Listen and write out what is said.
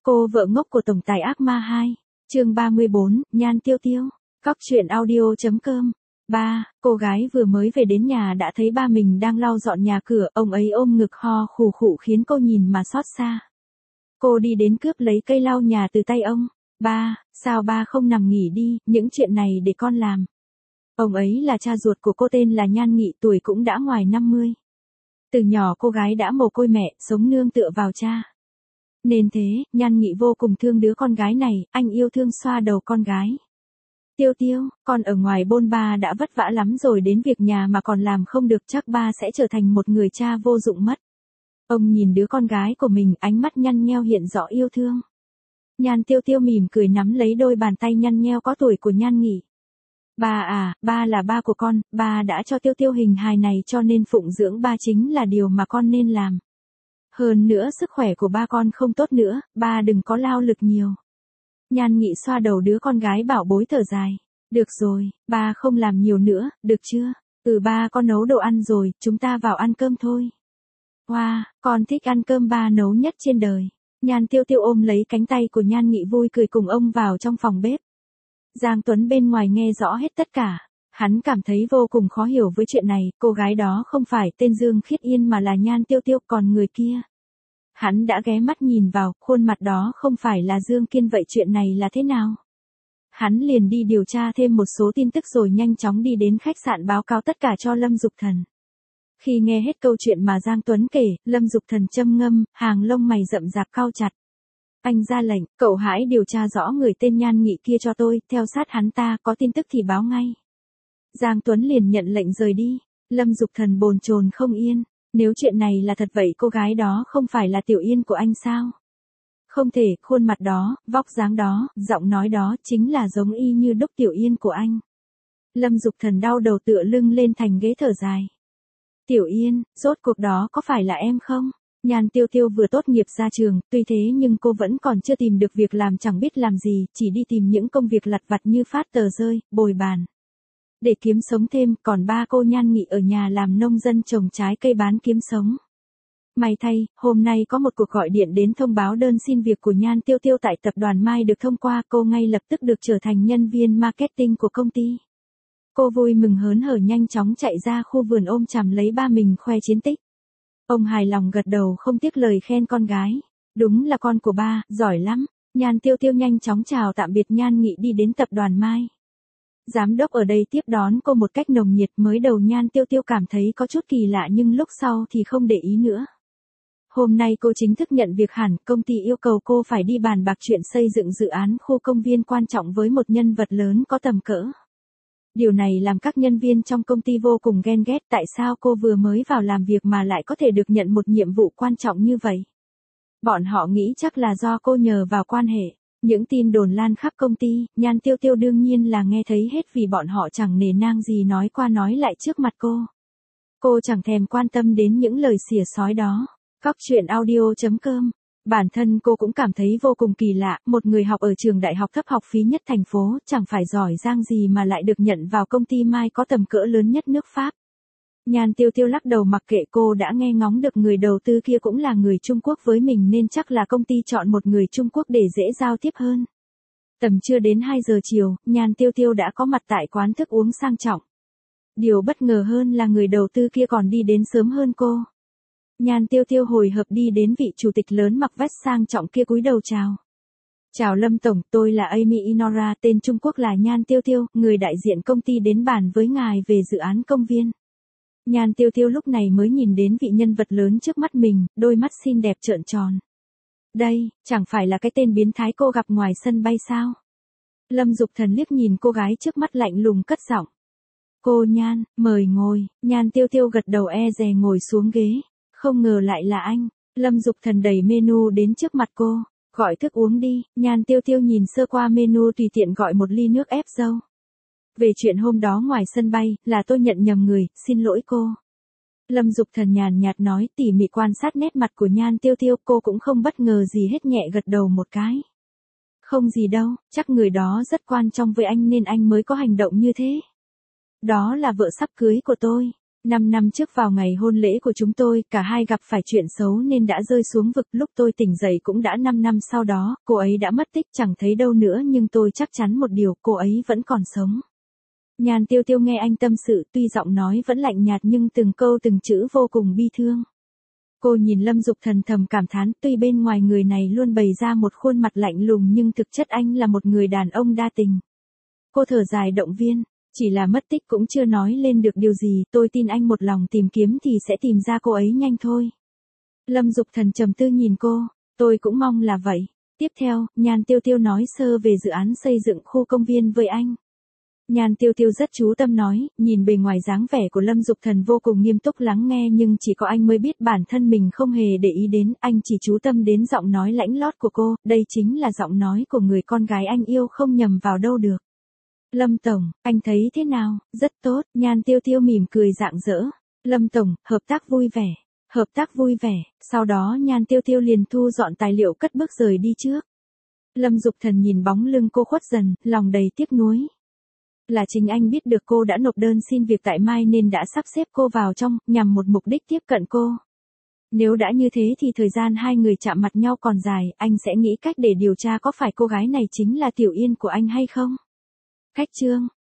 Cô vợ ngốc của tổng tài ác ma 2, chương 34, Nhan Tiêu Tiêu, Cóc truyện audio.com. Cô gái vừa mới về đến nhà đã thấy ba mình đang lau dọn nhà cửa, ông ấy ôm ngực ho khù khụ khiến cô nhìn mà xót xa. Cô đi đến cướp lấy cây lau nhà từ tay ông. Sao ba không nằm nghỉ đi, những chuyện này để con làm. Ông ấy là cha ruột của cô, tên là Nhan Nghị, tuổi cũng đã ngoài 50. Từ nhỏ cô gái đã mồ côi mẹ, sống nương tựa vào cha. Nên thế, Nhan Nghị vô cùng thương đứa con gái này, anh yêu thương xoa đầu con gái. Tiêu Tiêu, con ở ngoài bôn ba đã vất vả lắm rồi, đến việc nhà mà còn làm không được, chắc ba sẽ trở thành một người cha vô dụng mất. Ông nhìn đứa con gái của mình, ánh mắt nhăn nheo hiện rõ yêu thương. Nhan Tiêu Tiêu mỉm cười nắm lấy đôi bàn tay nhăn nheo có tuổi của Nhan Nghị. Ba là ba của con, ba đã cho Tiêu Tiêu hình hài này cho nên phụng dưỡng ba chính là điều mà con nên làm. Hơn nữa sức khỏe của ba con không tốt nữa, ba đừng có lao lực nhiều. Nhan Nghị xoa đầu đứa con gái bảo bối thở dài. Được rồi, ba không làm nhiều nữa, được chưa? Ba con nấu đồ ăn rồi, chúng ta vào ăn cơm thôi. Wow, con thích ăn cơm ba nấu nhất trên đời. Nhan Tiêu Tiêu ôm lấy cánh tay của Nhan Nghị vui cười cùng ông vào trong phòng bếp. Giang Tuấn bên ngoài nghe rõ hết tất cả. Hắn cảm thấy vô cùng khó hiểu với chuyện này, cô gái đó không phải tên Dương Khiết Yên mà là Nhan Tiêu Tiêu, còn người kia. Hắn đã ghé mắt nhìn vào, khuôn mặt đó không phải là Dương Kiên, vậy chuyện này là thế nào? Hắn liền đi điều tra thêm một số tin tức rồi nhanh chóng đi đến khách sạn báo cáo tất cả cho Lâm Dục Thần. Khi nghe hết câu chuyện mà Giang Tuấn kể, Lâm Dục Thần châm ngâm, hàng lông mày rậm rạp cau chặt. Anh ra lệnh, cậu hãy điều tra rõ người tên Nhan Nghị kia cho tôi, theo sát hắn ta, có tin tức thì báo ngay. Giang Tuấn liền nhận lệnh rời đi. Lâm Dục Thần bồn chồn không yên. Nếu chuyện này là thật vậy cô gái đó không phải là Tiểu Yên của anh sao? Không thể, khuôn mặt đó, vóc dáng đó, giọng nói đó chính là giống y như đúc Tiểu Yên của anh. Lâm Dục Thần đau đầu tựa lưng lên thành ghế thở dài. Tiểu Yên, rốt cuộc đó có phải là em không? Nhan Tiêu Tiêu vừa tốt nghiệp ra trường, tuy thế nhưng cô vẫn còn chưa tìm được việc làm, chẳng biết làm gì, chỉ đi tìm những công việc lặt vặt như phát tờ rơi, bồi bàn. Để kiếm sống thêm, còn ba cô Nhan Nghị ở nhà làm nông dân trồng trái cây bán kiếm sống. May thay, hôm nay có một cuộc gọi điện đến thông báo đơn xin việc của Nhan Tiêu Tiêu tại tập đoàn Mai được thông qua, cô ngay lập tức được trở thành nhân viên marketing của công ty. Cô vui mừng hớn hở nhanh chóng chạy ra khu vườn ôm chầm lấy ba mình khoe chiến tích. Ông hài lòng gật đầu không tiếc lời khen con gái. Đúng là con của ba, giỏi lắm. Nhan Tiêu Tiêu nhanh chóng chào tạm biệt Nhan Nghị đi đến tập đoàn Mai. Giám đốc ở đây tiếp đón cô một cách nồng nhiệt, mới đầu Nhan Tiêu Tiêu cảm thấy có chút kỳ lạ nhưng lúc sau thì không để ý nữa. Hôm nay cô chính thức nhận việc hẳn, công ty yêu cầu cô phải đi bàn bạc chuyện xây dựng dự án khu công viên quan trọng với một nhân vật lớn có tầm cỡ. Điều này làm các nhân viên trong công ty vô cùng ghen ghét, tại sao cô vừa mới vào làm việc mà lại có thể được nhận một nhiệm vụ quan trọng như vậy. Bọn họ nghĩ chắc là do cô nhờ vào quan hệ. Những tin đồn lan khắp công ty, Nhan Tiêu Tiêu đương nhiên là nghe thấy hết vì bọn họ chẳng nể nang gì nói qua nói lại trước mặt cô. Cô chẳng thèm quan tâm đến những lời xỉa xói đó. Cóc truyện audio.com. Bản thân cô cũng cảm thấy vô cùng kỳ lạ, một người học ở trường đại học thấp học phí nhất thành phố, chẳng phải giỏi giang gì mà lại được nhận vào công ty Mai có tầm cỡ lớn nhất nước Pháp. Nhan Tiêu Tiêu lắc đầu mặc kệ, cô đã nghe ngóng được người đầu tư kia cũng là người Trung Quốc với mình nên chắc là công ty chọn một người Trung Quốc để dễ giao tiếp hơn. Tầm trưa đến 2 giờ chiều, Nhan Tiêu Tiêu đã có mặt tại quán thức uống sang trọng. Điều bất ngờ hơn là người đầu tư kia còn đi đến sớm hơn cô. Nhan Tiêu Tiêu hồi hộp đi đến vị chủ tịch lớn mặc vest sang trọng kia cúi đầu chào. Chào Lâm Tổng, tôi là Amy Inora, tên Trung Quốc là Nhan Tiêu Tiêu, người đại diện công ty đến bàn với ngài về dự án công viên. Nhan Tiêu Tiêu lúc này mới nhìn đến vị nhân vật lớn trước mắt mình, đôi mắt xinh đẹp trợn tròn. Đây, chẳng phải là cái tên biến thái cô gặp ngoài sân bay sao? Lâm Dục Thần liếc nhìn cô gái trước mắt lạnh lùng cất giọng. Cô Nhan, mời ngồi. Nhan Tiêu Tiêu gật đầu e dè ngồi xuống ghế. Không ngờ lại là anh. Lâm Dục Thần đẩy menu đến trước mặt cô. Gọi thức uống đi. Nhan Tiêu Tiêu nhìn sơ qua menu tùy tiện gọi một ly nước ép dâu. Về chuyện hôm đó ngoài sân bay, là tôi nhận nhầm người, xin lỗi cô. Lâm Dục Thần nhàn nhạt nói, tỉ mỉ quan sát nét mặt của Nhan Tiêu Tiêu, cô cũng không bất ngờ gì hết, nhẹ gật đầu một cái. Không gì đâu, chắc người đó rất quan trọng với anh nên anh mới có hành động như thế. Đó là vợ sắp cưới của tôi. 5 năm trước vào ngày hôn lễ của chúng tôi, cả hai gặp phải chuyện xấu nên đã rơi xuống vực, lúc tôi tỉnh dậy cũng đã 5 năm sau đó, cô ấy đã mất tích chẳng thấy đâu nữa nhưng tôi chắc chắn một điều, cô ấy vẫn còn sống. Nhan Tiêu Tiêu nghe anh tâm sự, tuy giọng nói vẫn lạnh nhạt nhưng từng câu từng chữ vô cùng bi thương. Cô nhìn Lâm Dục Thần thầm cảm thán, tuy bên ngoài người này luôn bày ra một khuôn mặt lạnh lùng nhưng thực chất anh là một người đàn ông đa tình. Cô thở dài động viên, chỉ là mất tích cũng chưa nói lên được điều gì, tôi tin anh một lòng tìm kiếm thì sẽ tìm ra cô ấy nhanh thôi. Lâm Dục Thần trầm tư nhìn cô, tôi cũng mong là vậy. Tiếp theo, Nhan Tiêu Tiêu nói sơ về dự án xây dựng khu công viên với anh. Nhan Tiêu Tiêu rất chú tâm nói, nhìn bề ngoài dáng vẻ của Lâm Dục Thần vô cùng nghiêm túc lắng nghe nhưng chỉ có anh mới biết bản thân mình không hề để ý đến, anh chỉ chú tâm đến giọng nói lãnh lót của cô, đây chính là giọng nói của người con gái anh yêu không nhầm vào đâu được. Lâm Tổng, anh thấy thế nào? Rất tốt, Nhan Tiêu Tiêu mỉm cười rạng rỡ. Lâm Tổng, hợp tác vui vẻ. Hợp tác vui vẻ, sau đó Nhan Tiêu Tiêu liền thu dọn tài liệu cất bước rời đi trước. Lâm Dục Thần nhìn bóng lưng cô khuất dần, lòng đầy tiếc nuối. Là chính anh biết được cô đã nộp đơn xin việc tại Mai nên đã sắp xếp cô vào trong, nhằm một mục đích tiếp cận cô. Nếu đã như thế thì thời gian hai người chạm mặt nhau còn dài, anh sẽ nghĩ cách để điều tra có phải cô gái này chính là Tiểu Yên của anh hay không. Khách chương